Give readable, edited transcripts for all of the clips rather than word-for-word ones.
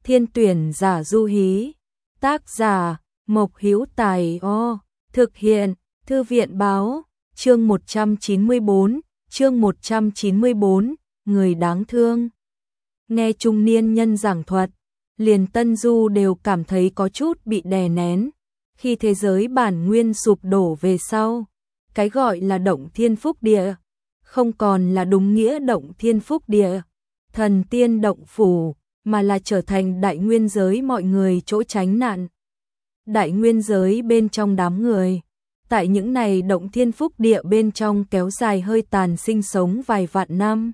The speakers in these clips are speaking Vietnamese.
Thiên tuyển giả Du Hí. Tác giả Mộc Hữu Tài. Thực hiện Thư viện báo. Chương 194, người đáng thương. Nghe trung niên nhân giảng thuật, liền Tân Du đều cảm thấy có chút bị đè nén. Khi thế giới bản nguyên sụp đổ về sau, cái gọi là động thiên phúc địa, không còn là đúng nghĩa động thiên phúc địa, thần tiên động phủ, mà là trở thành đại nguyên giới mọi người chỗ tránh nạn. Đại nguyên giới bên trong đám người, tại những này động thiên phúc địa bên trong kéo dài hơi tàn sinh sống vài vạn năm.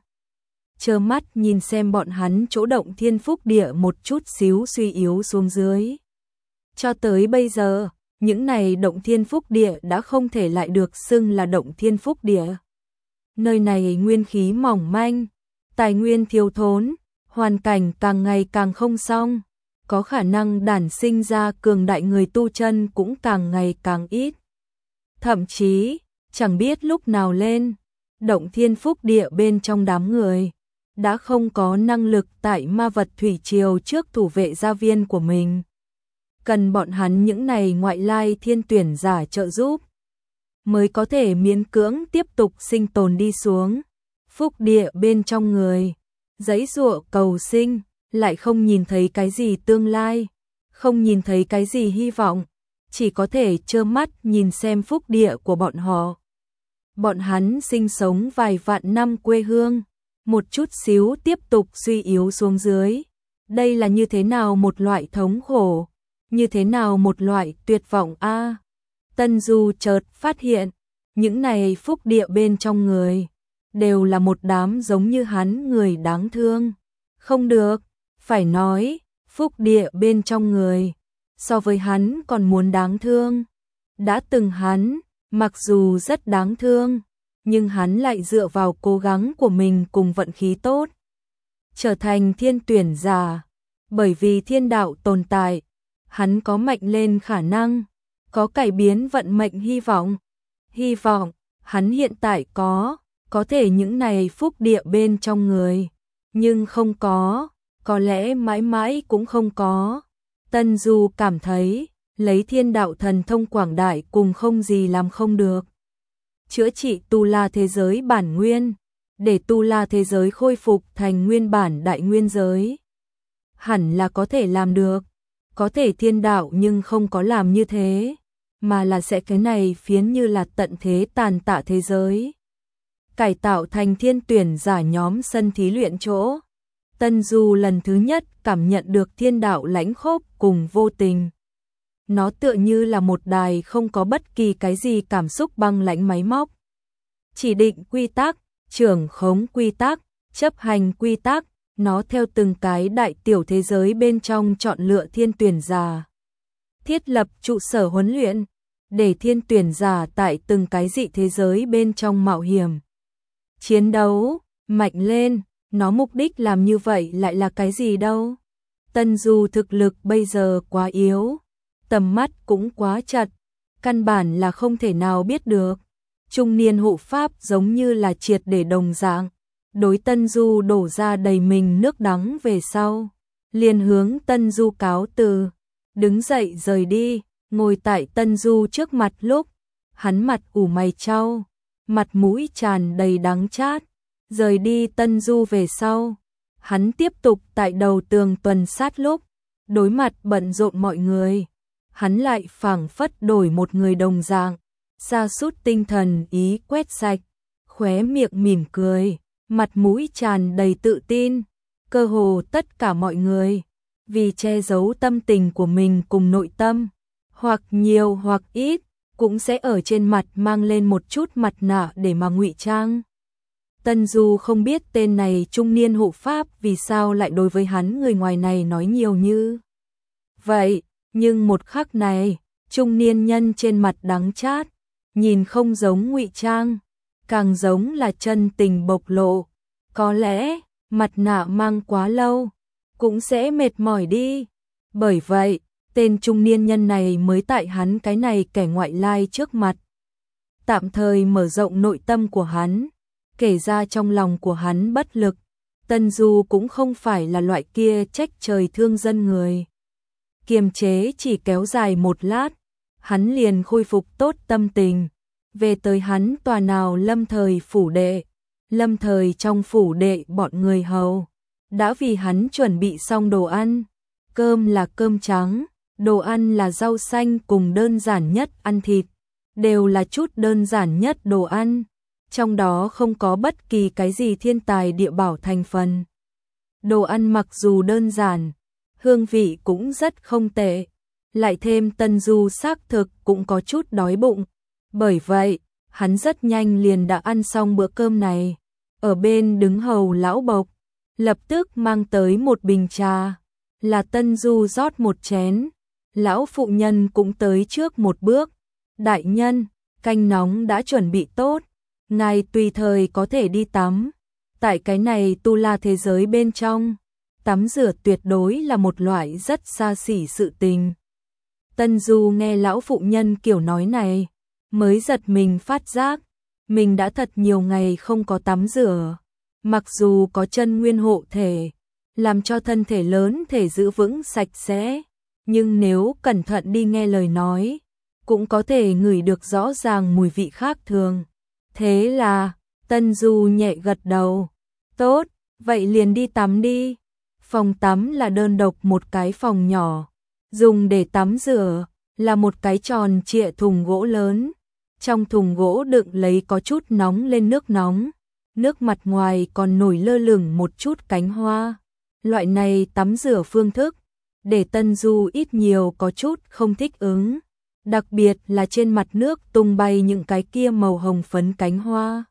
Trơ mắt nhìn xem bọn hắn chỗ động thiên phúc địa một chút xíu suy yếu xuống dưới. Cho tới bây giờ, những này động thiên phúc địa đã không thể lại được xưng là động thiên phúc địa. Nơi này nguyên khí mỏng manh, tài nguyên thiếu thốn, hoàn cảnh càng ngày càng không xong, có khả năng đản sinh ra cường đại người tu chân cũng càng ngày càng ít. Thậm chí, chẳng biết lúc nào lên, động thiên phúc địa bên trong đám người, đã không có năng lực tại ma vật thủy triều trước thủ vệ gia viên của mình. Cần bọn hắn những này ngoại lai thiên tuyển giả trợ giúp, mới có thể miễn cưỡng tiếp tục sinh tồn đi xuống. Phúc địa bên trong người, giãy giụa cầu sinh, lại không nhìn thấy cái gì tương lai, không nhìn thấy cái gì hy vọng, chỉ có thể trơ mắt nhìn xem phúc địa của bọn họ. Bọn hắn sinh sống vài vạn năm quê hương, một chút xíu tiếp tục suy yếu xuống dưới. Đây là như thế nào một loại thống khổ, như thế nào một loại tuyệt vọng a. Tân Du chợt phát hiện, những này phúc địa bên trong người, đều là một đám giống như hắn người đáng thương. Không được, phải nói, phúc địa bên trong người, so với hắn còn muốn đáng thương. Đã từng hắn, mặc dù rất đáng thương, nhưng hắn lại dựa vào cố gắng của mình cùng vận khí tốt, trở thành thiên tuyển giả. Bởi vì thiên đạo tồn tại, hắn có mạnh lên khả năng, có cải biến vận mệnh hy vọng. Hy vọng, hắn hiện tại có thể những này phúc địa bên trong người, nhưng không có lẽ mãi mãi cũng không có. Tân Du cảm thấy, lấy thiên đạo thần thông quảng đại cùng không gì làm không được. Chữa trị tu la thế giới bản nguyên, để tu la thế giới khôi phục thành nguyên bản đại nguyên giới. Hẳn là có thể làm được, có thể thiên đạo nhưng không có làm như thế, mà là sẽ cái này phiến như là tận thế tàn tạ thế giới, cải tạo thành thiên tuyển giả nhóm sân thí luyện chỗ. Tân Du lần thứ nhất cảm nhận được thiên đạo lãnh khốc cùng vô tình. Nó tựa như là một đài không có bất kỳ cái gì cảm xúc băng lãnh máy móc. Chỉ định quy tắc, trưởng khống quy tắc, chấp hành quy tắc, nó theo từng cái đại tiểu thế giới bên trong chọn lựa thiên tuyển giả. Thiết lập trụ sở huấn luyện, để thiên tuyển giả tại từng cái dị thế giới bên trong mạo hiểm, chiến đấu, mạnh lên. Nó mục đích làm như vậy lại là cái gì đâu? Tân Du thực lực bây giờ quá yếu, tầm mắt cũng quá chật, căn bản là không thể nào biết được. Trung niên hộ pháp giống như là triệt để đồng dạng, đối Tân Du đổ ra đầy mình nước đắng về sau, liền hướng Tân Du cáo từ, đứng dậy rời đi. Ngồi tại Tân Du trước mặt lúc, hắn mặt ủ mày chau, mặt mũi tràn đầy đắng chát. Rời đi Tân Du về sau, hắn tiếp tục tại đầu tường tuần sát lúc, đối mặt bận rộn mọi người, hắn lại phảng phất đổi một người đồng dạng, sa sút tinh thần ý quét sạch, khóe miệng mỉm cười, mặt mũi tràn đầy tự tin. Cơ hồ tất cả mọi người, vì che giấu tâm tình của mình cùng nội tâm, hoặc nhiều hoặc ít, cũng sẽ ở trên mặt mang lên một chút mặt nạ để mà ngụy trang. Tân Du không biết tên này trung niên hộ pháp vì sao lại đối với hắn người ngoài này nói nhiều như vậy, nhưng một khắc này, trung niên nhân trên mặt đắng chát, nhìn không giống ngụy trang, càng giống là chân tình bộc lộ. Có lẽ, mặt nạ mang quá lâu, cũng sẽ mệt mỏi đi. Bởi vậy, tên trung niên nhân này mới tại hắn cái này kẻ ngoại lai trước mặt, tạm thời mở rộng nội tâm của hắn, kể ra trong lòng của hắn bất lực, Tân Du cũng không phải là loại kia trách trời thương dân người. Kiềm chế chỉ kéo dài một lát, hắn liền khôi phục tốt tâm tình. Về tới hắn tòa nào Lâm Thời phủ đệ. Lâm Thời trong phủ đệ bọn người hầu đã vì hắn chuẩn bị xong đồ ăn. Cơm là cơm trắng, đồ ăn là rau xanh cùng đơn giản nhất ăn thịt. Đều là chút đơn giản nhất đồ ăn. Trong đó không có bất kỳ cái gì thiên tài địa bảo thành phần. Đồ ăn mặc dù đơn giản, hương vị cũng rất không tệ. Lại thêm Tân Du xác thực cũng có chút đói bụng. Bởi vậy, hắn rất nhanh liền đã ăn xong bữa cơm này. Ở bên đứng hầu lão Bộc, lập tức mang tới một bình trà. Là Tân Du rót một chén. Lão phụ nhân cũng tới trước một bước. Đại nhân, canh nóng đã chuẩn bị tốt. Ngài tùy thời có thể đi tắm. Tại cái này tu la thế giới bên trong, tắm rửa tuyệt đối là một loại rất xa xỉ sự tình. Tân Du nghe lão phụ nhân kiểu nói này, mới giật mình phát giác, mình đã thật nhiều ngày không có tắm rửa. Mặc dù có chân nguyên hộ thể, làm cho thân thể lớn thể giữ vững sạch sẽ, nhưng nếu cẩn thận đi nghe lời nói, cũng có thể ngửi được rõ ràng mùi vị khác thường. Thế là, Tân Du nhẹ gật đầu. Tốt, vậy liền đi tắm đi. Phòng tắm là đơn độc một cái phòng nhỏ. Dùng để tắm rửa là một cái tròn trịa thùng gỗ lớn. Trong thùng gỗ đựng lấy có chút nóng lên nước nóng. Nước mặt ngoài còn nổi lơ lửng một chút cánh hoa. Loại này tắm rửa phương thức, để Tân Du ít nhiều có chút không thích ứng. Đặc biệt là trên mặt nước tung bay những cái kia màu hồng phấn cánh hoa.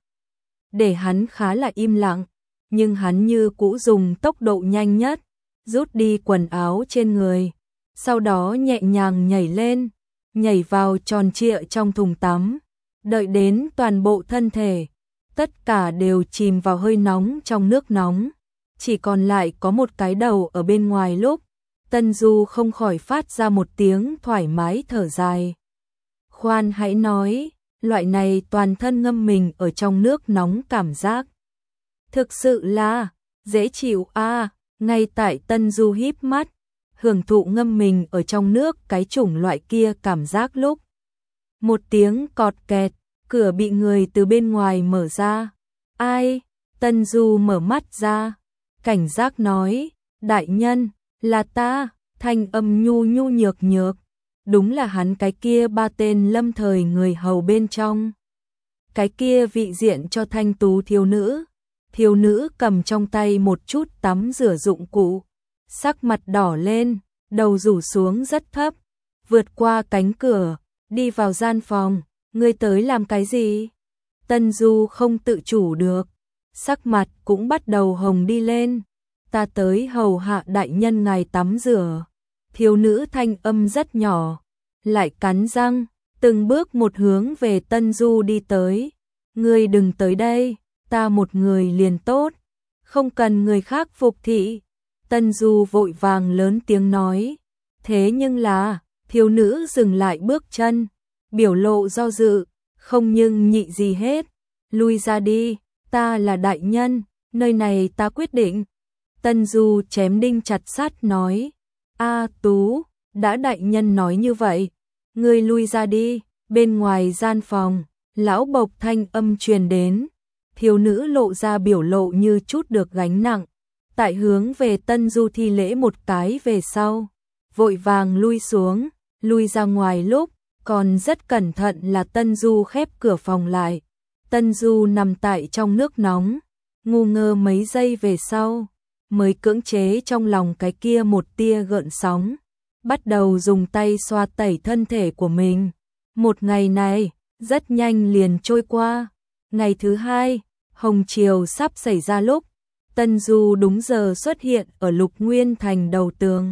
Để hắn khá là im lặng, nhưng hắn như cũ dùng tốc độ nhanh nhất, rút đi quần áo trên người, sau đó nhẹ nhàng nhảy lên, nhảy vào tròn trịa trong thùng tắm, đợi đến toàn bộ thân thể, tất cả đều chìm vào hơi nóng trong nước nóng, chỉ còn lại có một cái đầu ở bên ngoài lúc, Tân Du không khỏi phát ra một tiếng thoải mái thở dài. Khoan hãy nói, loại này toàn thân ngâm mình ở trong nước nóng cảm giác. Thực sự là dễ chịu a. Ngay tại Tân Du híp mắt, hưởng thụ ngâm mình ở trong nước cái chủng loại kia cảm giác lúc. Một tiếng cọt kẹt, cửa bị người từ bên ngoài mở ra. Ai? Tân Du mở mắt ra, cảnh giác nói, đại nhân, là ta, thanh âm nhu nhu nhược nhược. Đúng là hắn cái kia ba tên Lâm Thời người hầu bên trong. Cái kia vị diện cho thanh tú thiếu nữ. Thiếu nữ cầm trong tay một chút tắm rửa dụng cụ. Sắc mặt đỏ lên, đầu rủ xuống rất thấp. Vượt qua cánh cửa, đi vào gian phòng. Ngươi tới làm cái gì? Tân Du không tự chủ được. Sắc mặt cũng bắt đầu hồng đi lên. Ta tới hầu hạ đại nhân ngài tắm rửa. Thiếu nữ thanh âm rất nhỏ, lại cắn răng, từng bước một hướng về Tân Du đi tới. Ngươi đừng tới đây, ta một người liền tốt, không cần người khác phục thị. Tân Du vội vàng lớn tiếng nói. Thế nhưng là, thiếu nữ dừng lại bước chân, biểu lộ do dự, không nhưng nhị gì hết. Lui ra đi, ta là đại nhân, nơi này ta quyết định. Tân Du chém đinh chặt sắt nói. A Tú, đã đại nhân nói như vậy, ngươi lui ra đi. Bên ngoài gian phòng, lão Bộc thanh âm truyền đến, thiếu nữ lộ ra biểu lộ như chút được gánh nặng, tại hướng về Tân Du thi lễ một cái về sau, vội vàng lui xuống, lui ra ngoài lúc, còn rất cẩn thận là Tân Du khép cửa phòng lại. Tân Du nằm tại trong nước nóng, ngu ngơ mấy giây về sau, mới cưỡng chế trong lòng cái kia một tia gợn sóng, bắt đầu dùng tay xoa tẩy thân thể của mình. Một ngày này, rất nhanh liền trôi qua. Ngày thứ hai, hồng chiều sắp xảy ra lúc, Tân Du đúng giờ xuất hiện ở Lục Nguyên Thành đầu tường.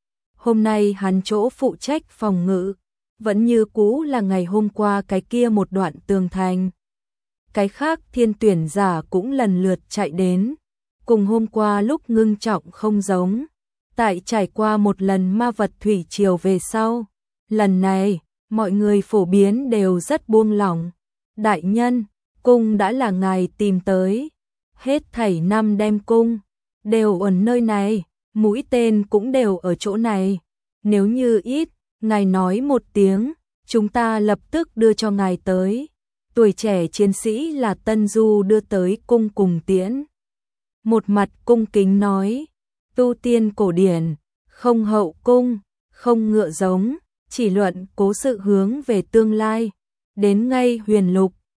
Hôm nay hắn chỗ phụ trách phòng ngự, vẫn như cũ là ngày hôm qua cái kia một đoạn tường thành. Cái khác thiên tuyển giả cũng lần lượt chạy đến. Cùng hôm qua lúc ngưng trọng không giống, tại trải qua một lần ma vật thủy triều về sau, lần này, mọi người phổ biến đều rất buông lỏng. Đại nhân, cung đã là ngài tìm tới, hết thảy năm đem cung, đều ở nơi này, mũi tên cũng đều ở chỗ này. Nếu như ít, ngài nói một tiếng, chúng ta lập tức đưa cho ngài tới. Tuổi trẻ chiến sĩ là Tân Du đưa tới cung cùng tiễn. Một mặt cung kính nói, tu tiên cổ điển, không hậu cung, không ngựa giống, chỉ luận cố sự hướng về tương lai. Đến ngay huyền lục,